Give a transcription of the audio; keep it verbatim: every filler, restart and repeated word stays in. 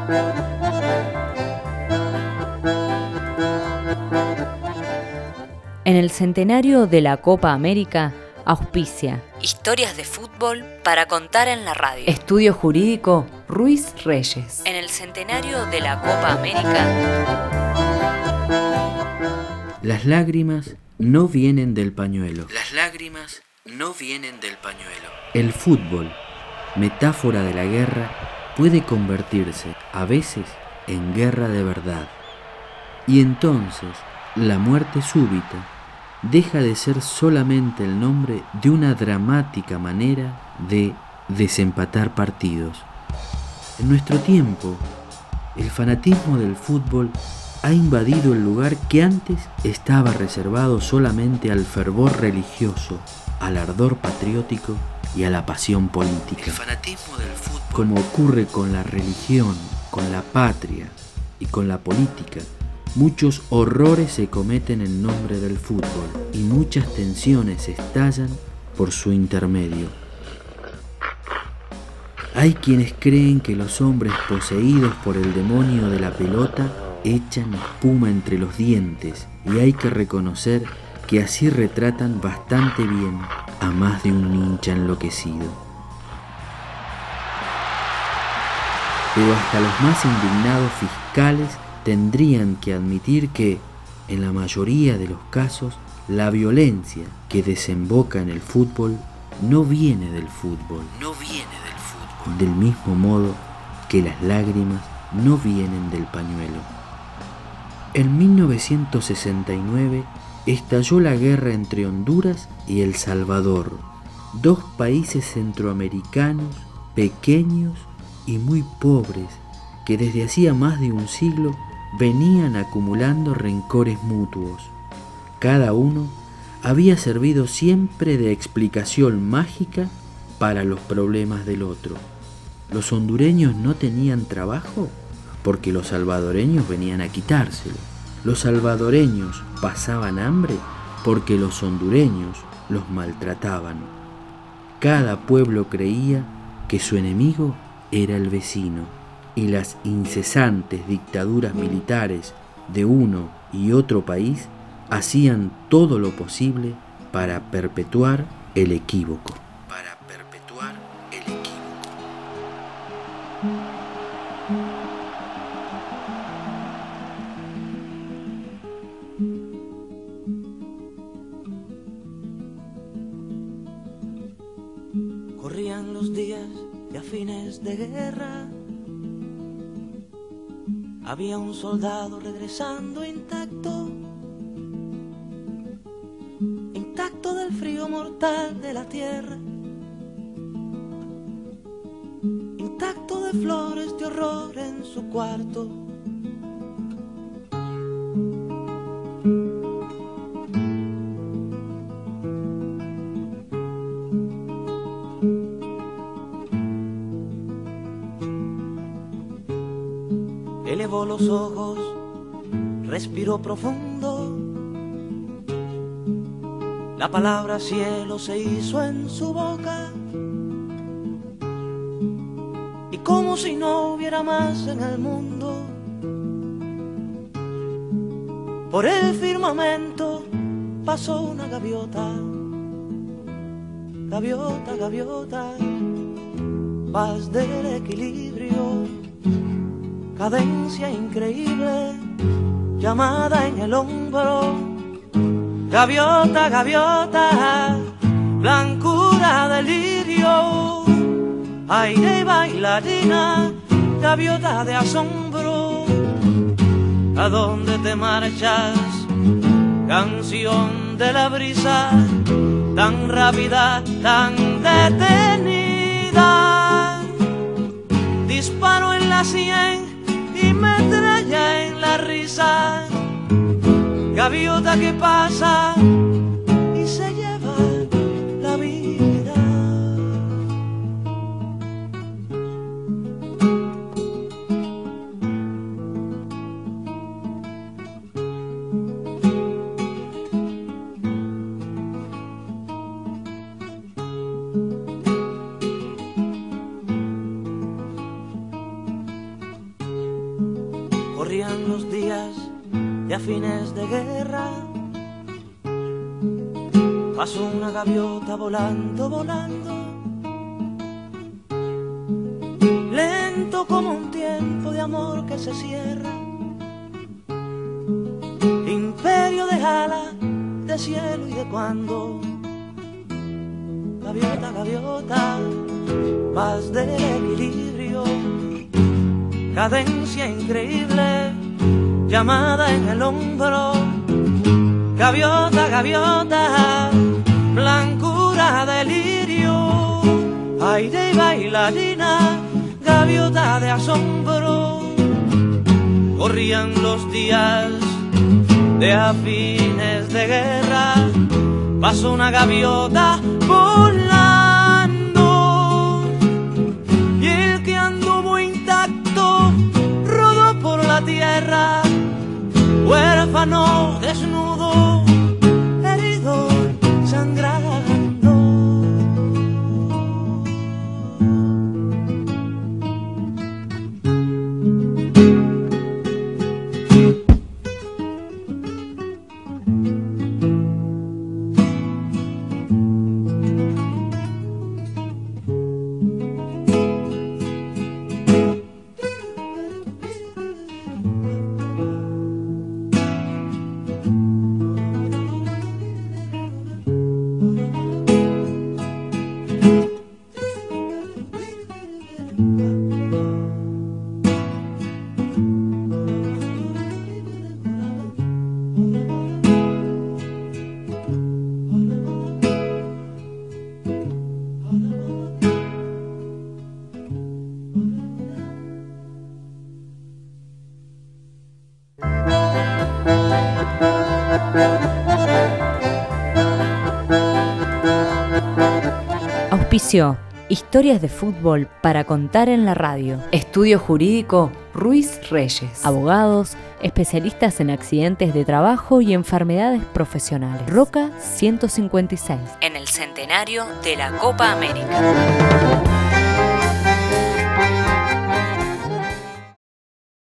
En el centenario de la Copa América, auspicia Historias de fútbol para contar en la radio. Estudio Jurídico Ruiz Reyes. En el centenario de la Copa América. Las lágrimas no vienen del pañuelo. Las lágrimas no vienen del pañuelo. El fútbol, metáfora de la guerra, puede convertirse a veces en guerra de verdad. Y entonces la muerte súbita deja de ser solamente el nombre de una dramática manera de desempatar partidos. En nuestro tiempo, el fanatismo del fútbol ha invadido el lugar que antes estaba reservado solamente al fervor religioso, al ardor patriótico y a la pasión política. El fanatismo del fútbol, como ocurre con la religión, con la patria y con la política, muchos horrores se cometen en nombre del fútbol y muchas tensiones estallan por su intermedio. Hay quienes creen que los hombres poseídos por el demonio de la pelota echan espuma entre los dientes, y hay que reconocer que así retratan bastante bien a más de un hincha enloquecido. Pero hasta los más indignados fiscales tendrían que admitir que, en la mayoría de los casos, la violencia que desemboca en el fútbol no viene del fútbol. No viene del fútbol. Del mismo modo que las lágrimas no vienen del pañuelo. En mil novecientos sesenta y nueve estalló la guerra entre Honduras y El Salvador, dos países centroamericanos pequeños y muy pobres que desde hacía más de un siglo venían acumulando rencores mutuos. Cada uno había servido siempre de explicación mágica para los problemas del otro. Los hondureños no tenían trabajo porque los salvadoreños venían a quitárselo. Los salvadoreños pasaban hambre porque los hondureños los maltrataban. Cada pueblo creía que su enemigo era el vecino, y las incesantes dictaduras militares de uno y otro país hacían todo lo posible para perpetuar el equívoco. Para perpetuar el equívoco. Corrían los días y a fines de guerra había un soldado regresando intacto, intacto del frío mortal de la tierra, intacto de flores de horror en su cuarto. Elevó los ojos, respiró profundo. La palabra cielo se hizo en su boca. Y como si no hubiera más en el mundo, por el firmamento pasó una gaviota. Gaviota, gaviota, paz del equilibrio, cadencia increíble, llamada en el hombro. Gaviota, gaviota, blancura de lirio, aire y bailarina, gaviota de asombro. ¿A dónde te marchas? Canción de la brisa, tan rápida, tan detenida. Disparo en la sien y metralla en la risa. Gaviota que pasa y se lleva la vida. días y a fines de guerra pasó una gaviota volando, volando, lento como un tiempo de amor que se cierra. Imperio de alas, de cielo y de cuando. Gaviota, gaviota, paz del equilibrio, cadencia increíble, llamada en el hombro. Gaviota, gaviota, blancura, delirio, aire y bailarina, gaviota de asombro. Corrían los días de a fines de guerra, pasó una gaviota volando, y el que anduvo intacto rodó por la tierra, huérfano, desnudo, herido, sangrando. Auspicio, historias de fútbol para contar en la radio. Estudio Jurídico Ruiz Reyes. Abogados, especialistas en accidentes de trabajo y enfermedades profesionales. Roca ciento cincuenta y seis. En el centenario de la Copa América.